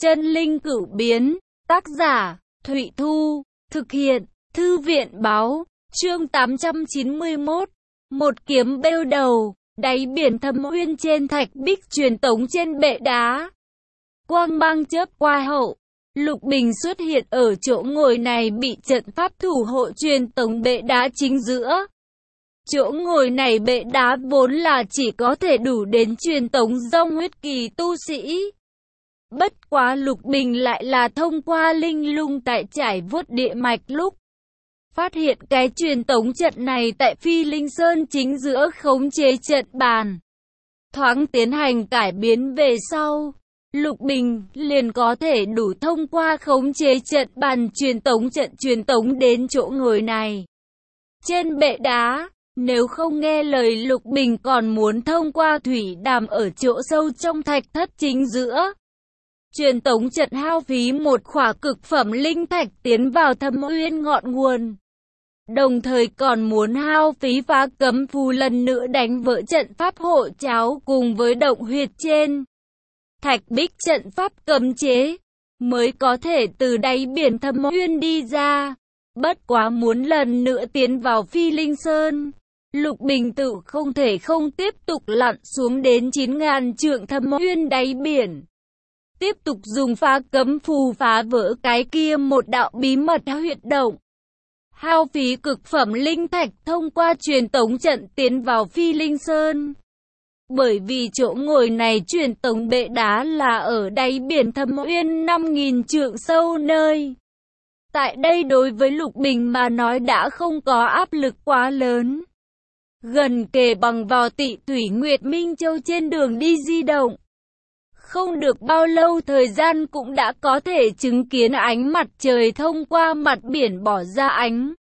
Chân linh cửu biến, tác giả, Thụy Thu, thực hiện, Thư viện báo, chương 891, một kiếm bêu đầu, đáy biển thâm uyên trên thạch bích truyền tống trên bệ đá. Quang mang chớp qua hậu, Lục Bình xuất hiện ở chỗ ngồi này bị trận pháp thủ hộ truyền tống bệ đá chính giữa. Chỗ ngồi này bệ đá vốn là chỉ có thể đủ đến truyền tống dòng huyết kỳ tu sĩ. Bất quá Lục Bình lại là thông qua linh lung tại trải vuốt địa mạch lúc phát hiện cái truyền tống trận này tại Phi Linh Sơn chính giữa khống chế trận bàn. Thoáng tiến hành cải biến về sau, Lục Bình liền có thể đủ thông qua khống chế trận bàn truyền tống đến chỗ ngồi này. Trên bệ đá, nếu không nghe lời Lục Bình còn muốn thông qua thủy đàm ở chỗ sâu trong thạch thất chính giữa. Truyền tống trận hao phí một khỏa cực phẩm linh thạch tiến vào thâm uyên ngọn nguồn. Đồng thời còn muốn hao phí phá cấm phù lần nữa đánh vỡ trận pháp hộ cháo cùng với động huyệt trên thạch bích trận pháp cấm chế, mới có thể từ đáy biển thâm uyên đi ra. Bất quá muốn lần nữa tiến vào Phi Linh Sơn, Lục Bình tự không thể không tiếp tục lặn xuống đến 9.000 trượng thâm uyên đáy biển. Tiếp tục dùng phá cấm phù phá vỡ cái kia một đạo bí mật huyệt động. Hao phí cực phẩm linh thạch thông qua truyền tống trận tiến vào Phi Linh Sơn. Bởi vì chỗ ngồi này truyền tống bệ đá là ở đáy biển thâm uyên 5.000 trượng sâu nơi. Tại đây đối với Lục Bình mà nói đã không có áp lực quá lớn. Gần kề bằng vào Tị Thủy Nguyệt Minh Châu trên đường đi di động. Không được bao lâu thời gian cũng đã có thể chứng kiến ánh mặt trời thông qua mặt biển bỏ ra ánh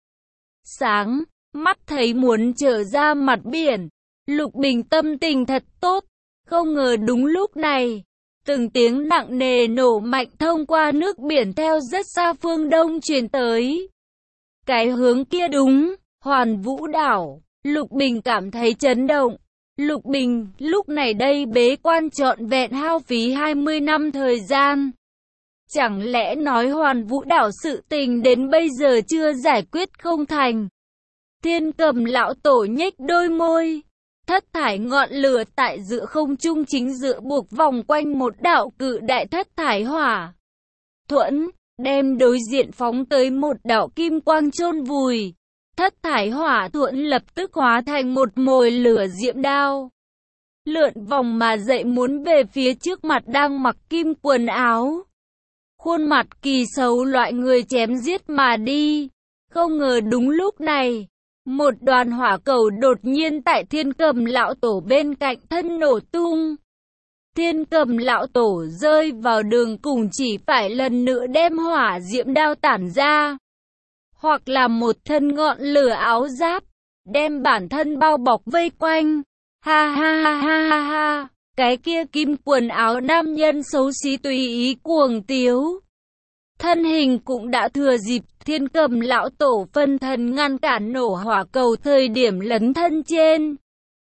sáng, mắt thấy muốn trở ra mặt biển. Lục Bình tâm tình thật tốt, không ngờ đúng lúc này, từng tiếng nặng nề nổ mạnh thông qua nước biển theo rất xa phương đông truyền tới. Cái hướng kia đúng, Hoàn Vũ đảo. Lục Bình cảm thấy chấn động. Lục Bình lúc này đây bế quan trọn vẹn hao phí 20 năm thời gian. Chẳng lẽ nói Hoàn Vũ đảo sự tình đến bây giờ chưa giải quyết không thành? Thiên Cầm lão tổ nhếch đôi môi. Thất thải ngọn lửa tại giữa không trung chính giữa buộc vòng quanh một đạo cự đại thất thải hỏa thuẫn, đem đối diện phóng tới một đạo kim quang chôn vùi. Thất thải hỏa thuẫn lập tức hóa thành một mồi lửa diễm đao. Lượn vòng mà dậy muốn về phía trước mặt đang mặc kim quần áo. Khuôn mặt kỳ xấu loại người chém giết mà đi. Không ngờ đúng lúc này, một đoàn hỏa cầu đột nhiên tại Thiên Cầm lão tổ bên cạnh thân nổ tung. Thiên Cầm lão tổ rơi vào đường cùng chỉ phải lần nữa đem hỏa diễm đao tản ra. Hoặc là một thân ngọn lửa áo giáp, đem bản thân bao bọc vây quanh. Ha ha ha ha ha ha, cái kia kim quần áo nam nhân xấu xí tùy ý cuồng tiếu. Thân hình cũng đã thừa dịp Thiên Cầm lão tổ phân thân ngăn cản nổ hỏa cầu thời điểm lấn thân trên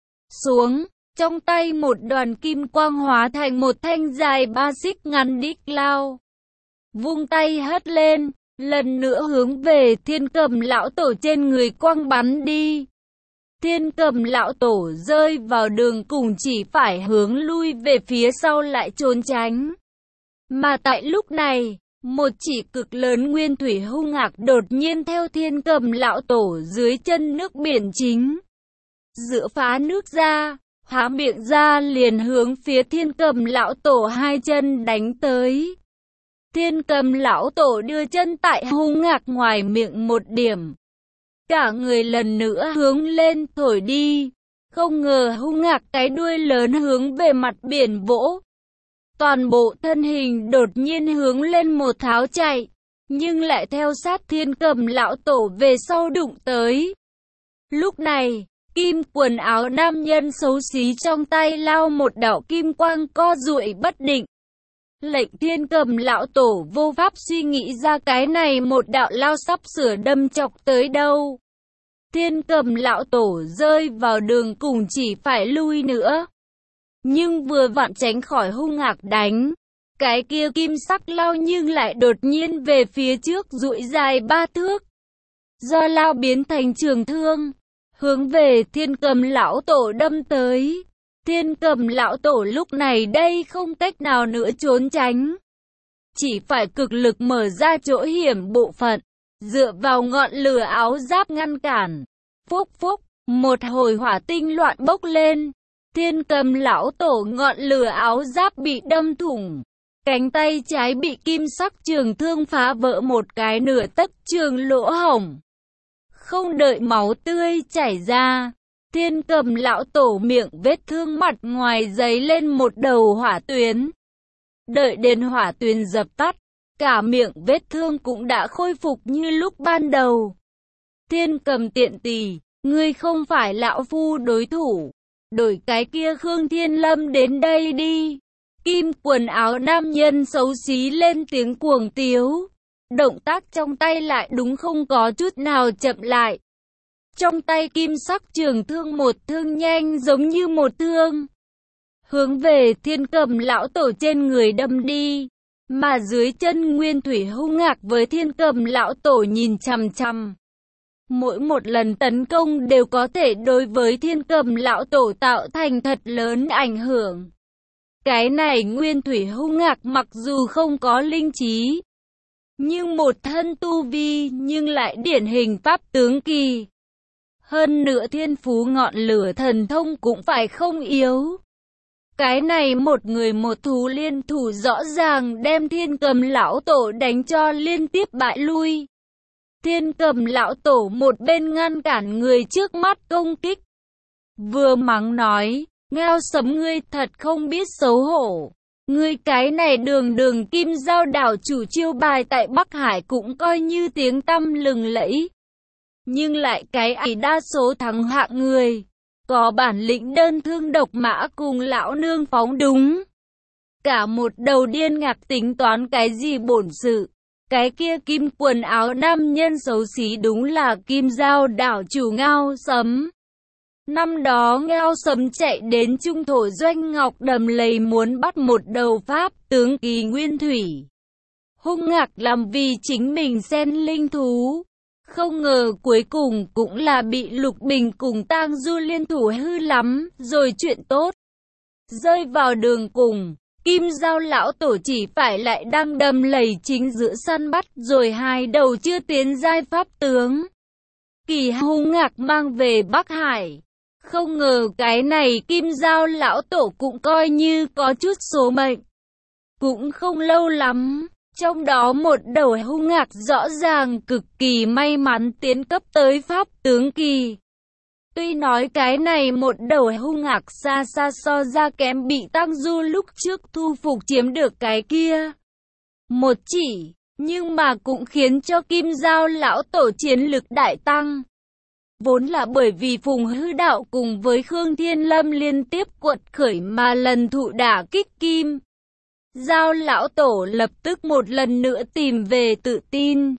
xuống, trong tay một đoàn kim quang hóa thành một thanh dài 3 xích ngắn đích lao. Vung tay hất lên, lần nữa hướng về Thiên Cầm lão tổ trên người quang bắn đi. Thiên Cầm lão tổ rơi vào đường cùng chỉ phải hướng lui về phía sau lại trốn tránh. Mà tại lúc này, một chỉ cực lớn nguyên thủy hung ác đột nhiên theo Thiên Cầm lão tổ dưới chân nước biển chính giữa phá nước ra, há miệng ra liền hướng phía Thiên Cầm lão tổ hai chân đánh tới. Thiên Cầm lão tổ đưa chân tại hung ác ngoài miệng một điểm, cả người lần nữa hướng lên thổi đi. Không ngờ hung ác cái đuôi lớn hướng về mặt biển vỗ. Toàn bộ thân hình đột nhiên hướng lên một tháo chạy, nhưng lại theo sát Thiên Cầm lão tổ về sau đụng tới. Lúc này, kim quần áo nam nhân xấu xí trong tay lao một đạo kim quang co duỗi bất định. Lệnh Thiên Cầm lão tổ vô pháp suy nghĩ ra cái này một đạo lao sắp sửa đâm chọc tới đâu. Thiên Cầm lão tổ rơi vào đường cùng chỉ phải lui nữa. Nhưng vừa vặn tránh khỏi hung ác đánh. Cái kia kim sắc lao nhưng lại đột nhiên về phía trước duỗi dài 3 thước. Do lao biến thành trường thương, hướng về Thiên Cầm lão tổ đâm tới. Thiên Cầm lão tổ lúc này đây không cách nào nữa trốn tránh. Chỉ phải cực lực mở ra chỗ hiểm bộ phận, dựa vào ngọn lửa áo giáp ngăn cản. Phúc phúc, một hồi hỏa tinh loạn bốc lên. Thiên Cầm lão tổ ngọn lửa áo giáp bị đâm thủng. Cánh tay trái bị kim sắc trường thương phá vỡ một cái nửa tấc trường lỗ hổng. Không đợi máu tươi chảy ra, Thiên Cầm lão tổ miệng vết thương mặt ngoài giấy lên một đầu hỏa tuyến. Đợi đến hỏa tuyến dập tắt, cả miệng vết thương cũng đã khôi phục như lúc ban đầu. Thiên Cầm tiện tỳ, ngươi không phải lão phu đối thủ, đổi cái kia Khương Thiên Lâm đến đây đi. Kim quần áo nam nhân xấu xí lên tiếng cuồng tiếu. Động tác trong tay lại đúng không có chút nào chậm lại. Trong tay kim sắc trường thương một thương nhanh giống như một thương, hướng về Thiên Cầm lão tổ trên người đâm đi. Mà dưới chân Nguyên Thủy hung ngạc với Thiên Cầm lão tổ nhìn chằm chằm. Mỗi một lần tấn công đều có thể đối với Thiên Cầm lão tổ tạo thành thật lớn ảnh hưởng. Cái này Nguyên Thủy hung ngạc mặc dù không có linh trí, nhưng một thân tu vi nhưng lại điển hình pháp tướng kỳ. Hơn nữa thiên phú ngọn lửa thần thông cũng phải không yếu. Cái này một người một thú liên thủ rõ ràng đem Thiên Cầm lão tổ đánh cho liên tiếp bại lui. Thiên Cầm lão tổ một bên ngăn cản người trước mắt công kích, vừa mắng nói, Ngao Sấm ngươi thật không biết xấu hổ. Ngươi cái này đường kim giao đảo chủ chiêu bài tại Bắc Hải cũng coi như tiếng tăm lừng lẫy. Nhưng lại cái ấy đa số thắng hạng người, có bản lĩnh đơn thương độc mã cùng lão nương phóng đúng. Cả một đầu điên ngạc tính toán cái gì bổn sự. Cái kia kim quần áo nam nhân xấu xí đúng là kim giao đảo chủ Ngao Sấm. Năm đó Ngao Sấm chạy đến Trung Thổ Doanh Ngọc Đầm Lầy muốn bắt một đầu pháp tướng kỳ Nguyên Thủy hung ngạc làm vì chính mình xen linh thú. Không ngờ cuối cùng cũng là bị Lục Bình cùng Tang Du liên thủ hư lắm rồi chuyện tốt rơi vào đường cùng. Kim Giao lão tổ chỉ phải lại đang đầm lầy chính giữa săn bắt rồi hai đầu chưa tiến giai pháp tướng kỳ hung ngạc mang về Bắc Hải. Không ngờ cái này Kim Giao lão tổ cũng coi như có chút số mệnh. Cũng không lâu lắm, trong đó một đầu hung ngạc rõ ràng cực kỳ may mắn tiến cấp tới pháp tướng kỳ. Tuy nói cái này một đầu hung ngạc xa xa so ra kém bị Tang Du lúc trước thu phục chiếm được cái kia một chỉ, nhưng mà cũng khiến cho Kim Giao lão tổ chiến lực đại tăng. Vốn là bởi vì Phùng Hư Đạo cùng với Khương Thiên Lâm liên tiếp quật khởi mà lần thụ đả kích Kim Giao lão tổ lập tức một lần nữa tìm về tự tin.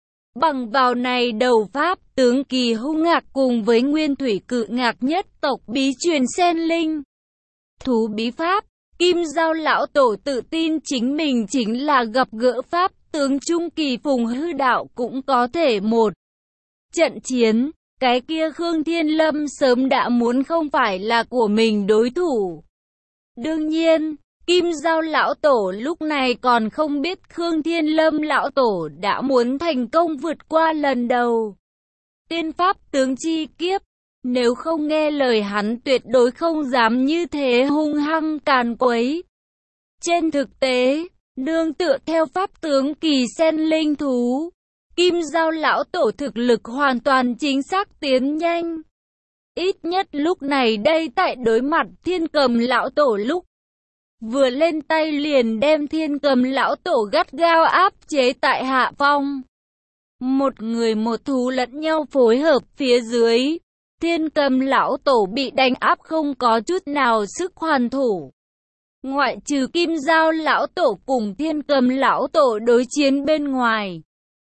Bằng vào này đầu pháp tướng kỳ hung ngạc cùng với Nguyên Thủy cự ngạc nhất tộc bí truyền xen linh thú bí pháp, Kim Giao lão tổ tự tin chính mình chính là gặp gỡ pháp tướng trung kỳ Phùng Hư Đạo cũng có thể một trận chiến. Cái kia Khương Thiên Lâm sớm đã muốn không phải là của mình đối thủ. Đương nhiên, Kim Giao lão tổ lúc này còn không biết Khương Thiên Lâm lão tổ đã muốn thành công vượt qua lần đầu tiên pháp tướng chi kiếp. Nếu không nghe lời hắn tuyệt đối không dám như thế hung hăng càn quấy. Trên thực tế, nương tựa theo pháp tướng kỳ sen linh thú, Kim Giao lão tổ thực lực hoàn toàn chính xác tiến nhanh. Ít nhất lúc này đây tại đối mặt Thiên Cầm lão tổ lúc vừa lên tay liền đem Thiên Cầm lão tổ gắt gao áp chế tại hạ phong. Một người một thú lẫn nhau phối hợp phía dưới, Thiên Cầm lão tổ bị đánh áp không có chút nào sức hoàn thủ. Ngoại trừ Kim Giao lão tổ cùng Thiên Cầm lão tổ đối chiến bên ngoài,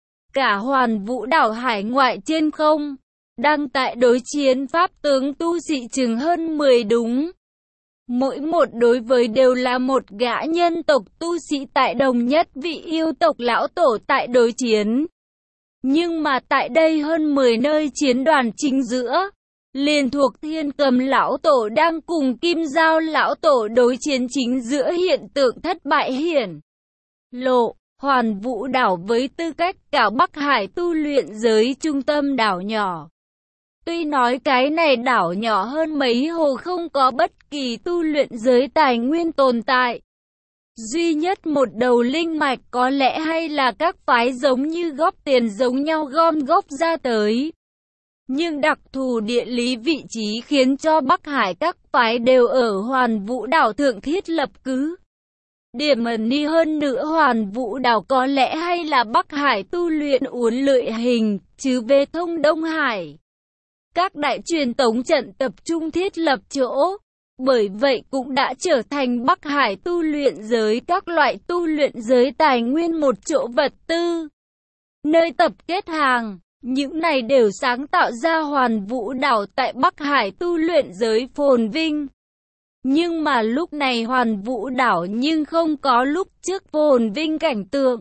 cả Hoàn Vũ đảo hải ngoại trên không đang tại đối chiến pháp tướng tu sĩ chừng hơn 10 đúng Mỗi một đối với đều là một gã nhân tộc tu sĩ tại đồng nhất vị yêu tộc lão tổ tại đối chiến. Nhưng mà tại đây hơn 10 nơi chiến đoàn chính giữa, liền thuộc Thiên Cầm lão tổ đang cùng Kim Giao lão tổ đối chiến chính giữa hiện tượng thất bại hiển lộ. Hoàn Vũ đảo với tư cách cả Bắc Hải tu luyện giới trung tâm đảo nhỏ. Tuy nói cái này đảo nhỏ hơn mấy hồ không có bất kỳ tu luyện giới tài nguyên tồn tại. Duy nhất một đầu linh mạch có lẽ hay là các phái giống như góp tiền giống nhau gom góp ra tới. Nhưng đặc thù địa lý vị trí khiến cho Bắc Hải các phái đều ở Hoàn Vũ đảo thượng thiết lập cứ điểm ẩn ni hơn nữa. Hoàn Vũ đảo có lẽ hay là Bắc Hải tu luyện uốn lượn hình, chứ về thông Đông Hải. Các đại truyền tống trận tập trung thiết lập chỗ, bởi vậy cũng đã trở thành Bắc Hải tu luyện giới các loại tu luyện giới tài nguyên một chỗ vật tư, nơi tập kết hàng. Những này đều sáng tạo ra Hoàn Vũ đảo tại Bắc Hải tu luyện giới phồn vinh. Nhưng mà lúc này Hoàn Vũ đảo nhưng không có lúc trước phồn vinh cảnh tượng.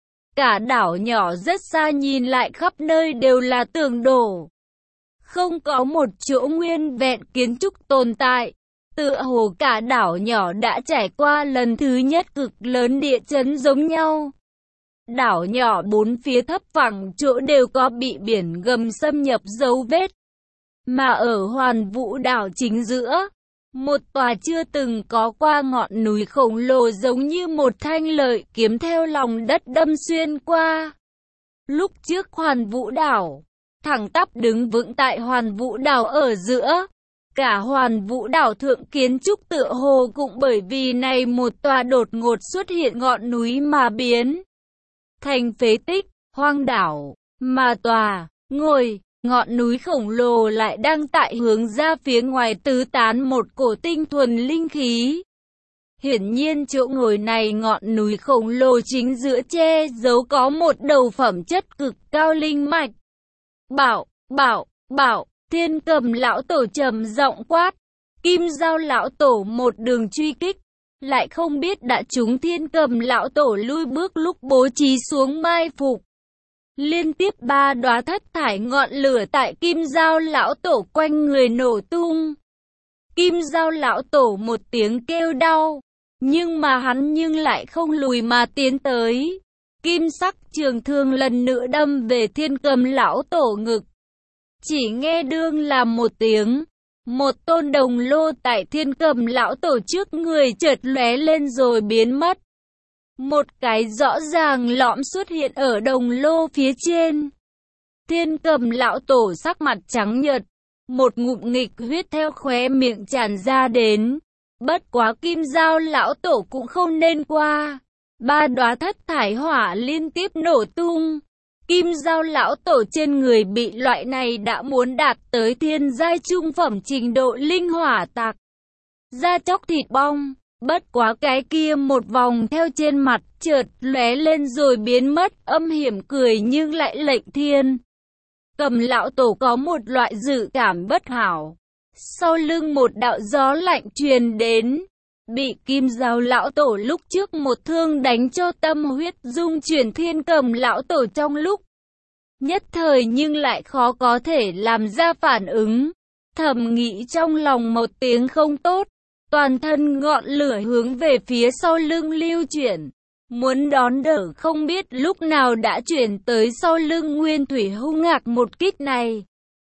Cả đảo nhỏ rất xa nhìn lại khắp nơi đều là tường đổ. Không có một chỗ nguyên vẹn kiến trúc tồn tại. Tựa hồ cả đảo nhỏ đã trải qua lần thứ nhất cực lớn địa chấn giống nhau. Đảo nhỏ bốn phía thấp phẳng chỗ đều có bị biển gầm xâm nhập dấu vết. Mà ở Hoàn Vũ đảo chính giữa, một tòa chưa từng có qua ngọn núi khổng lồ giống như một thanh lợi kiếm theo lòng đất đâm xuyên qua. Lúc trước Hoàn Vũ đảo, thẳng tắp đứng vững tại Hoàn Vũ đảo ở giữa. Cả Hoàn Vũ đảo thượng kiến trúc tựa hồ cũng bởi vì này một tòa đột ngột xuất hiện ngọn núi mà biến thành phế tích, hoang đảo, mà tòa, ngọn núi khổng lồ lại đang tại hướng ra phía ngoài tứ tán một cổ tinh thuần linh khí. Hiển nhiên chỗ ngồi này ngọn núi khổng lồ chính giữa che giấu có một đầu phẩm chất cực cao linh mạch. Bảo, Thiên Cầm lão tổ trầm giọng quát. Kim Giao lão tổ một đường truy kích, lại không biết đã trúng Thiên Cầm lão tổ lui bước lúc bố trí xuống mai phục. Liên tiếp 3 đóa thất thải ngọn lửa tại Kim Giao lão tổ quanh người nổ tung. Kim Giao lão tổ một tiếng kêu đau, nhưng mà hắn lại không lùi mà tiến tới. Kim sắc trường thương lần nữa đâm về Thiên Cầm lão tổ ngực. Chỉ nghe đương là một tiếng, một tôn đồng lô tại Thiên Cầm lão tổ trước người chợt lóe lên rồi biến mất. Một cái rõ ràng lõm xuất hiện ở đồng lô phía trên. Thiên Cầm lão tổ sắc mặt trắng nhợt, một ngụm nghịch huyết theo khóe miệng tràn ra đến. Bất quá Kim Giao lão tổ cũng không nên qua. 3 đóa thất thải hỏa liên tiếp nổ tung. Kim Giao lão tổ trên người bị loại này đã muốn đạt tới thiên giai trung phẩm trình độ linh hỏa tạc da chóc thịt bong. Bất quá cái kia một vòng theo trên mặt chợt lóe lên rồi biến mất, âm hiểm cười nhưng lại lệnh Thiên Cầm lão tổ có một loại dự cảm bất hảo. Sau lưng một đạo gió lạnh truyền đến, bị Kim Giao lão tổ lúc trước một thương đánh cho tâm huyết dung chuyển. Thiên Cầm lão tổ trong lúc nhất thời nhưng lại khó có thể làm ra phản ứng, thầm nghĩ trong lòng một tiếng không tốt. Toàn thân ngọn lửa hướng về phía sau lưng lưu chuyển, muốn đón đỡ không biết lúc nào đã chuyển tới sau lưng Nguyên Thủy hung ngạc một kích này.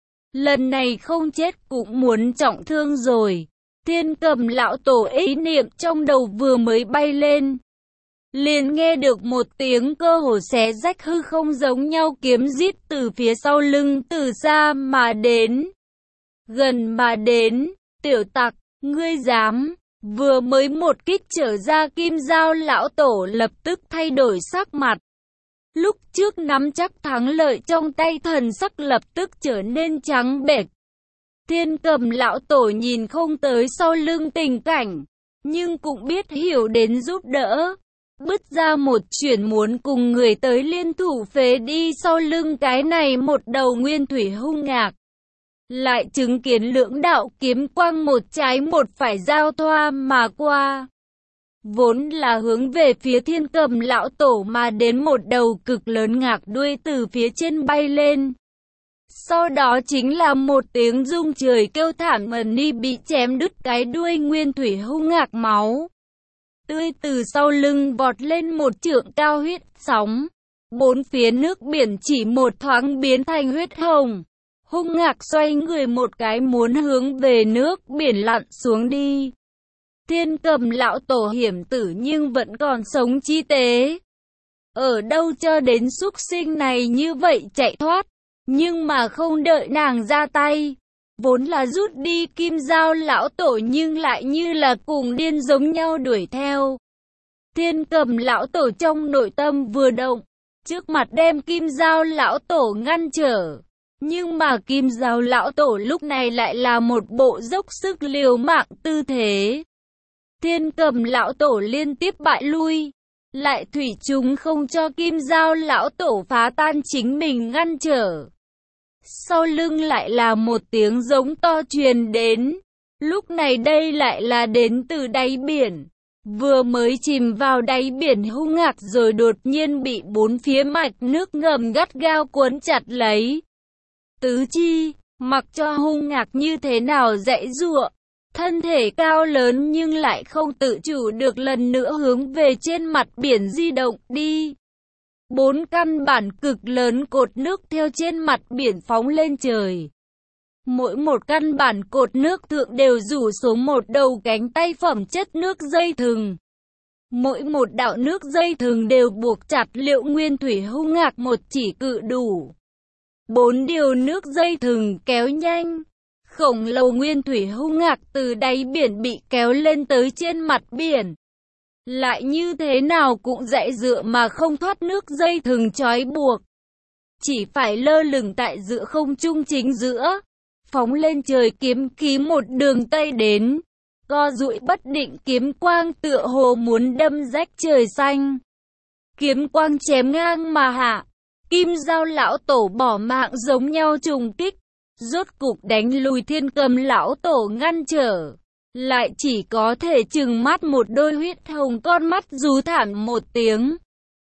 Lần này không chết cũng muốn trọng thương rồi. Thiên Cầm lão tổ ý niệm trong đầu vừa mới bay lên, liền nghe được một tiếng cơ hồ xé rách hư không giống nhau kiếm rít từ phía sau lưng từ xa mà đến, gần mà đến. Tiểu tặc, ngươi dám! Vừa mới một kích trở ra, Kim Giao lão tổ lập tức thay đổi sắc mặt. Lúc trước nắm chắc thắng lợi trong tay thần sắc lập tức trở nên trắng bệch. Thiên Cầm lão tổ nhìn không tới sau lưng tình cảnh, nhưng cũng biết hiểu đến giúp đỡ. Bứt ra một chuyển muốn cùng người tới liên thủ phế đi sau lưng cái này một đầu Nguyên Thủy hung ngạc. lại chứng kiến lưỡng đạo kiếm quang một trái một phải giao thoa mà qua. Vốn là hướng về phía Thiên Cầm lão tổ mà đến, một đầu cực lớn ngạc đuôi từ phía trên bay lên. Sau đó chính là một tiếng rung trời kêu thảm, Mần Ni bị chém đứt cái đuôi, nguyên thủy hung ngạc máu tươi từ sau lưng vọt lên một trượng cao, huyết sóng. Bốn phía nước biển chỉ một thoáng biến thành huyết hồng. Hung ngạc xoay người một cái muốn hướng về nước biển lặn xuống đi. Thiên Cầm lão tổ hiểm tử nhưng vẫn còn sống chi tế. Ở đâu cho đến súc sinh này như vậy chạy thoát. Nhưng mà không đợi nàng ra tay, vốn là rút đi Kim Dao lão tổ nhưng lại như là cùng điên giống nhau đuổi theo. Thiên Cầm lão tổ trong nội tâm vừa động, trước mặt đem Kim Dao lão tổ ngăn trở. Nhưng mà Kim Dao lão tổ lúc này lại là một bộ dốc sức liều mạng tư thế. Thiên Cầm lão tổ liên tiếp bại lui, lại thủy chung không cho Kim Dao lão tổ phá tan chính mình ngăn trở. Sau lưng lại là một tiếng giống to truyền đến. Lúc này đây lại là đến từ đáy biển. Vừa mới chìm vào đáy biển hung ngạc rồi đột nhiên bị bốn phía mạch nước ngầm gắt gao cuốn chặt lấy. Tứ chi, mặc cho hung ngạc như thế nào giãy giụa, thân thể cao lớn nhưng lại không tự chủ được lần nữa hướng về trên mặt biển di động đi. Bốn căn bản cực lớn cột nước theo trên mặt biển phóng lên trời. Mỗi một căn bản cột nước thượng đều rủ xuống một đầu cánh tay phẩm chất nước dây thừng. Mỗi một đạo nước dây thừng đều buộc chặt liệu nguyên thủy hung ngạc một chỉ cự đủ. Bốn điều nước dây thừng kéo nhanh. Khổng lồ nguyên thủy hung ngạc từ đáy biển bị kéo lên tới trên mặt biển. Lại như thế nào cũng giãy giụa mà không thoát nước dây thừng trói buộc. Chỉ phải lơ lửng tại giữa không trung chính giữa. Phóng lên trời kiếm khí một đường tây đến. Co duỗi bất định, kiếm quang tựa hồ muốn đâm rách trời xanh. Kiếm quang chém ngang mà hạ. Kim Dao lão tổ bỏ mạng giống nhau trùng kích. Rốt cục đánh lùi Thiên Cầm lão tổ ngăn trở. Lại chỉ có thể trừng mắt một đôi huyết hồng con mắt rú thảm một tiếng.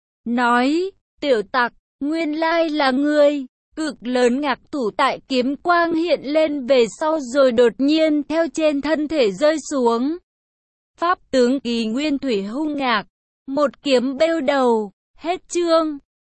Nói, tiểu tặc, nguyên lai là ngươi. Cực lớn ngạc thủ tại kiếm quang hiện lên về sau rồi đột nhiên theo trên thân thể rơi xuống. Pháp tướng kỳ nguyên thủy hung ngạc, một kiếm bêu đầu, hết chương.